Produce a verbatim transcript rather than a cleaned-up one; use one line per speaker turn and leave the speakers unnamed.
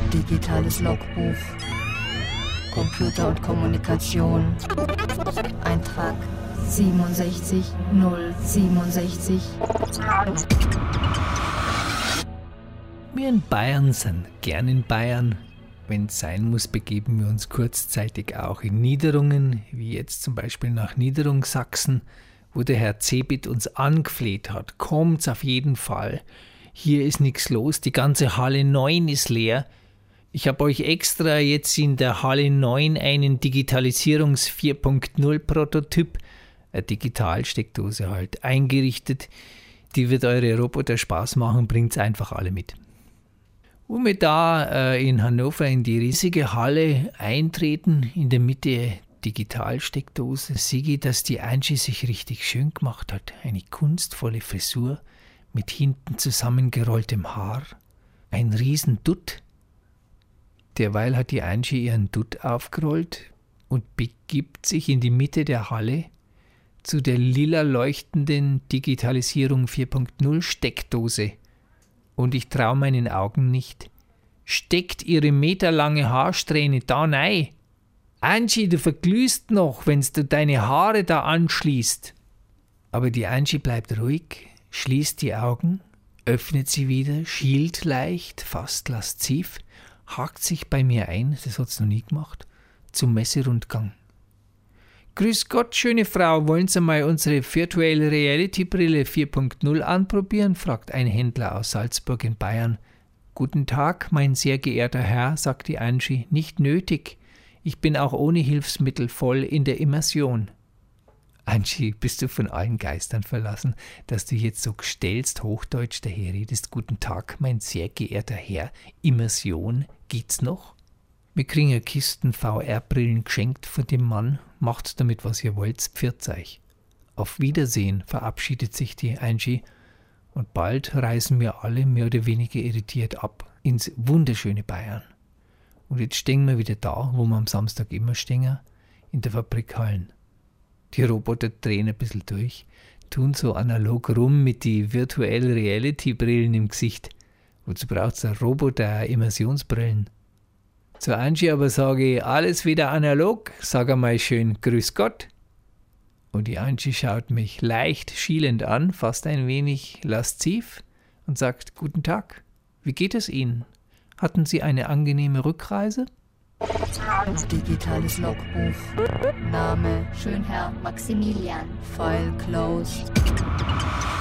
Digitales Logbuch. Computer und Kommunikation. Eintrag siebenundsechzig null siebenundsechzig.
Wir in Bayern sind gern in Bayern. Wenn es sein muss, begeben wir uns kurzzeitig auch in Niederungen, wie jetzt zum Beispiel nach Niederungsachsen, wo der Herr Cebit uns angefleht hat. Kommt's auf jeden Fall. Hier ist nichts los, die ganze Halle neun ist leer. Ich habe euch extra jetzt in der Halle neun einen Digitalisierungs vier Punkt null Prototyp, eine Digitalsteckdose halt, eingerichtet. Die wird eure Roboter Spaß machen, bringt's einfach alle mit. Wo wir da äh, in Hannover in die riesige Halle eintreten, in der Mitte Digitalsteckdose, sehe ich, dass die Angie sich richtig schön gemacht hat. Eine kunstvolle Frisur mit hinten zusammengerolltem Haar, ein riesen Dutt. Derweil hat die Angie ihren Dutt aufgerollt und begibt sich in die Mitte der Halle zu der lila leuchtenden Digitalisierung vier Punkt null Steckdose. Und ich traue meinen Augen nicht. Steckt ihre meterlange Haarsträhne da rein. Angie, du verglühst noch, wenn du deine Haare da anschließt. Aber die Angie bleibt ruhig, schließt die Augen, öffnet sie wieder, schielt leicht, fast lasziv, hakt sich bei mir ein, das hat's noch nie gemacht, zum Messerundgang. Grüß Gott, schöne Frau, wollen Sie mal unsere Virtual Reality Brille vier Punkt null anprobieren? Fragt ein Händler aus Salzburg in Bayern. Guten Tag, mein sehr geehrter Herr, sagt die Angie, nicht nötig. Ich bin auch ohne Hilfsmittel voll in der Immersion. Angie, bist du von allen Geistern verlassen, dass du jetzt so gestellst Hochdeutsch daherredest? Guten Tag, mein sehr geehrter Herr, Immersion, geht's noch? Wir kriegen ja Kisten V R-Brillen geschenkt von dem Mann. Macht damit, was ihr wollt, pfiat euch. Auf Wiedersehen verabschiedet sich die Angie und bald reisen wir alle mehr oder weniger irritiert ab ins wunderschöne Bayern. Und jetzt stehen wir wieder da, wo wir am Samstag immer stehen, in der Fabrikhallen. Die Roboter drehen ein bisschen durch, tun so analog rum mit die Virtual Reality Brillen im Gesicht. Wozu braucht's ein Roboter Immersionsbrillen? Zu Angie aber sage ich, alles wieder analog, sag einmal schön Grüß Gott. Und die Angie schaut mich leicht schielend an, fast ein wenig lasziv und sagt, guten Tag, wie geht es Ihnen? Hatten Sie eine angenehme Rückreise?
Digitales Logbuch. Name
Schönherr Maximilian.
File closed.